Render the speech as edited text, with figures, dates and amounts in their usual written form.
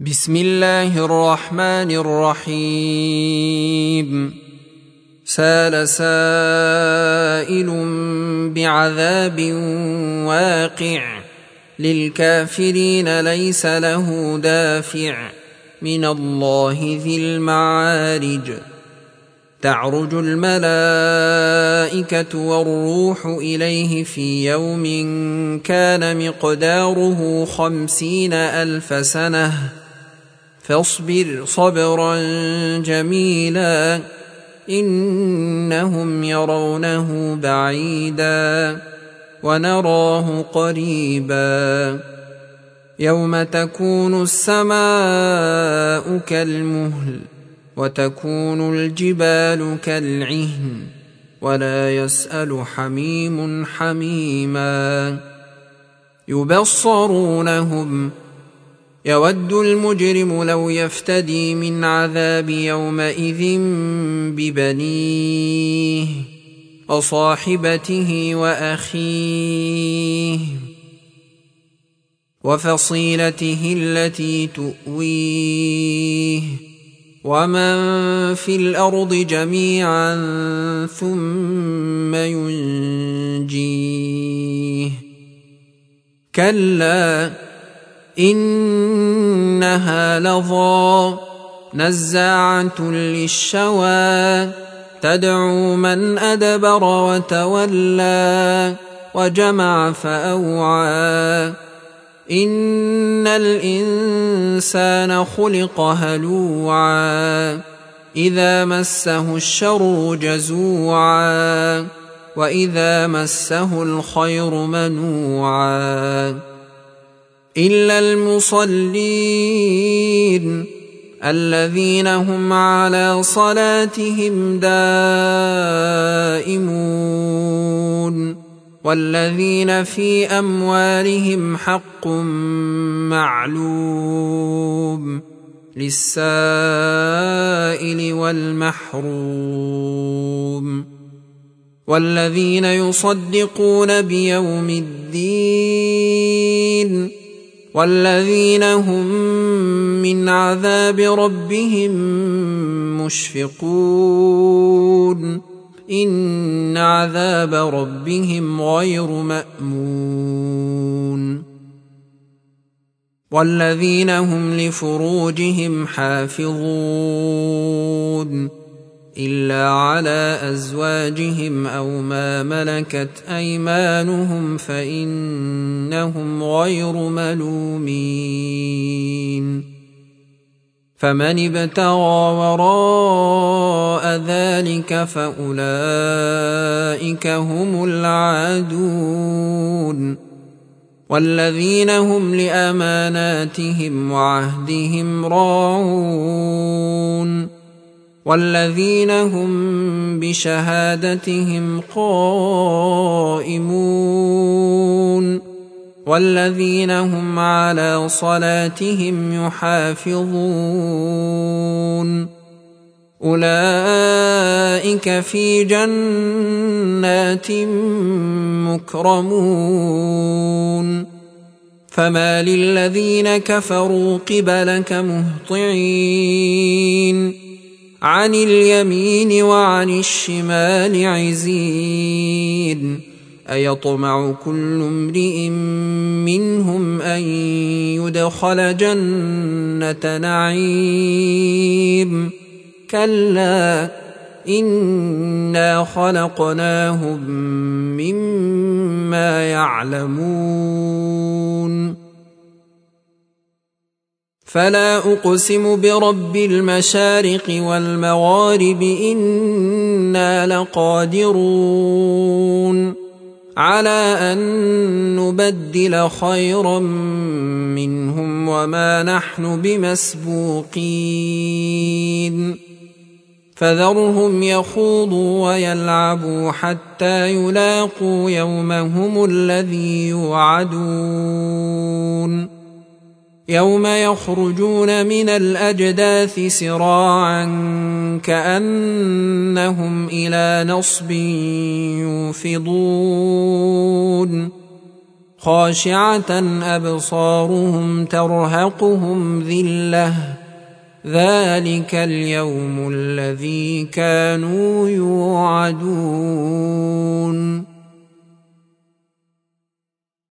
بسم الله الرحمن الرحيم. سأل سائل بعذاب واقع للكافرين ليس له دافع من الله ذي المعارج. تعرج الملائكة والروح إليه في يوم كان مقداره 50,000 سنة فاصبر صبرا جميلا إنهم يرونه بعيدا ونراه قريبا. يوم تكون السماء كالمهل وتكون الجبال كالعهن ولا يسأل حميم حميما. يبصرونهم يود المجرم لو يفتدي من عذاب يومئذ ببنيه وصاحبته وأخيه وفصيلته التي تؤويه ومن في الأرض جميعا ثم ينجيه. كلا إنها لظى نزاعة للشوى تدعو من أدبر وتولى وجمع فأوعى. إن الإنسان خلق هلوعا إذا مسه الشر جزوعا وإذا مسه الخير منوعا. إلا المصلين الذين هم على صلاتهم دائمون والذين في أموالهم حق معلوم للسائل والمحروم. والذين يصدقون بيوم الدين والذين هم من عذاب ربهم مشفقون إن عذاب ربهم غير مأمون. والذين هم لفروجهم حافظون إلا على أزواجهم أو ما ملكت أيمانهم فإنهم غير ملومين. فمن ابتغى وراء ذلك فأولئك هم العادون. والذين هم لأماناتهم وعهدهم راعون والذين هم بشهادتهم قائمون والذين هم على صلاتهم يحافظون أولئك في جنات مكرمون. فما للذين كفروا قبلك مهطعين عن اليمين وعن الشمال عزين. أيطمع كل امرئ منهم أن يدخل جنة نعيم كلا إنا خلقناهم مما يعلمون. فلا أقسم برب المشارق والمغارب إنا لقادرون على أن نبدل خيرا منهم وما نحن بمسبوقين. فذرهم يخوضوا ويلعبوا حتى يلاقوا يومهم الذي يوعدون. يوم يخرجون من الأجداث سراعا كأنهم إلى نصب يوفضون. خاشعة أبصارهم ترهقهم ذلة ذلك اليوم الذي كانوا يوعدون